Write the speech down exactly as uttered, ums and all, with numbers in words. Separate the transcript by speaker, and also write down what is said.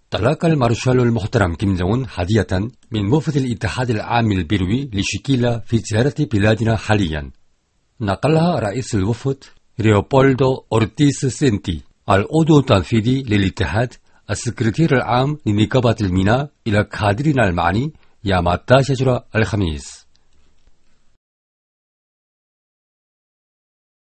Speaker 1: تلقى المارشال المحترم كيم جونغ أون هدية من وفد الاتحاد العام البروي لشيكيلا في زيارة بلادنا حاليا. نقلها رئيس الوفد ليوبولدو أورتيس سنتي العضو التنفيذي للاتحاد السكرتير العام لنقابة الميناء إلى كادرنا المعني يوم التاسع الخميس.